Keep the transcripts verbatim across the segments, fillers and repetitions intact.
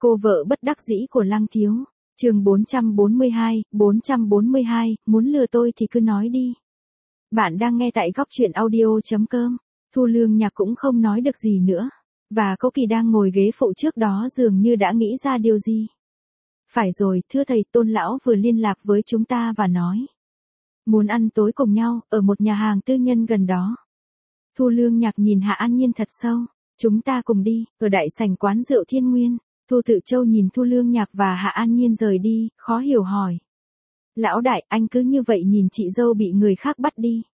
Cô vợ bất đắc dĩ của Lăng Thiếu. Chương bốn trăm bốn mươi hai, bốn trăm bốn mươi hai, muốn lừa tôi thì cứ nói đi. Bạn đang nghe tại góc truyện audio chấm com. Thu Lương Nhạc cũng không nói được gì nữa. Và Cố Kỳ đang ngồi ghế phụ trước đó dường như đã nghĩ ra điều gì. Phải rồi, thưa thầy, Tôn lão vừa liên lạc với chúng ta và nói muốn ăn tối cùng nhau, ở một nhà hàng tư nhân gần đó. Thu Lương Nhạc nhìn Hạ An Nhiên thật sâu. Chúng ta cùng đi, ở đại sảnh quán rượu Thiên Nguyên. Thu Tự Châu nhìn Thu Lương Nhạc và Hạ An Nhiên rời đi, khó hiểu hỏi. Lão đại, anh cứ như vậy nhìn chị dâu bị người khác bắt đi.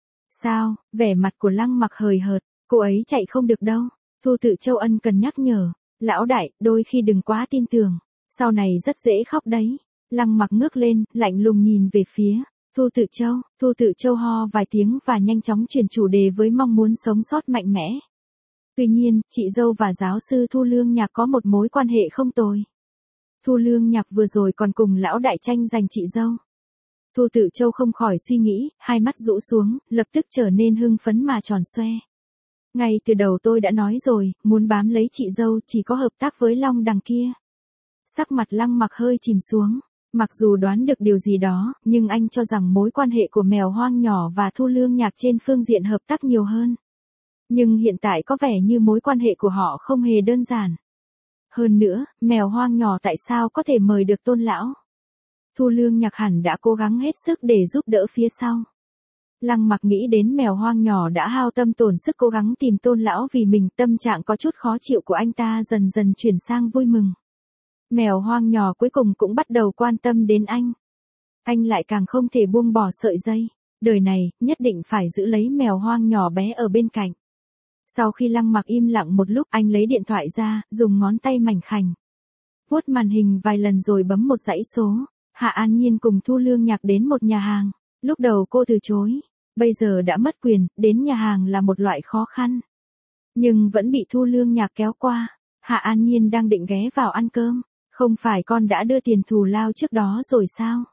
Sao, vẻ mặt của Lăng Mặc hời hợt, cô ấy chạy không được đâu. Thu Tự Châu ân cần nhắc nhở. Lão đại, đôi khi đừng quá tin tưởng, sau này rất dễ khóc đấy. Lăng Mặc ngước lên, lạnh lùng nhìn về phía Thu Tự Châu. Thu Tự Châu ho vài tiếng và nhanh chóng chuyển chủ đề với mong muốn sống sót mạnh mẽ. Tuy nhiên, chị dâu và giáo sư Thu Lương Nhạc có một mối quan hệ không tồi. Thu Lương Nhạc vừa rồi còn cùng lão đại tranh giành chị dâu. Thu Tự Châu không khỏi suy nghĩ, hai mắt rũ xuống, lập tức trở nên hưng phấn mà tròn xoe. Ngay từ đầu tôi đã nói rồi, muốn bám lấy chị dâu chỉ có hợp tác với Long đằng kia. Sắc mặt Lăng Mặc hơi chìm xuống. Mặc dù đoán được điều gì đó, nhưng anh cho rằng mối quan hệ của mèo hoang nhỏ và Thu Lương Nhạc trên phương diện hợp tác nhiều hơn. Nhưng hiện tại có vẻ như mối quan hệ của họ không hề đơn giản. Hơn nữa, mèo hoang nhỏ tại sao có thể mời được Tôn lão? Thu Lương Nhạc hẳn đã cố gắng hết sức để giúp đỡ phía sau. Lăng Mặc nghĩ đến mèo hoang nhỏ đã hao tâm tổn sức cố gắng tìm Tôn lão vì mình, tâm trạng có chút khó chịu của anh ta dần dần chuyển sang vui mừng. Mèo hoang nhỏ cuối cùng cũng bắt đầu quan tâm đến anh. Anh lại càng không thể buông bỏ sợi dây. Đời này, nhất định phải giữ lấy mèo hoang nhỏ bé ở bên cạnh. Sau khi Lăng Mặc im lặng một lúc, anh lấy điện thoại ra, dùng ngón tay mảnh khảnh vuốt màn hình vài lần rồi bấm một dãy số. Hạ An Nhiên cùng Thu Lương Nhạc đến một nhà hàng. Lúc đầu cô từ chối. Bây giờ đã mất quyền, đến nhà hàng là một loại khó khăn. Nhưng vẫn bị Thu Lương Nhạc kéo qua. Hạ An Nhiên đang định ghé vào ăn cơm. Không phải con đã đưa tiền thù lao trước đó rồi sao?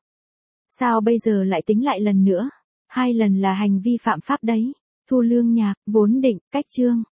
Sao bây giờ lại tính lại lần nữa? Hai lần là hành vi phạm pháp đấy. Thu Lương Nhạc, vốn định, cách chương.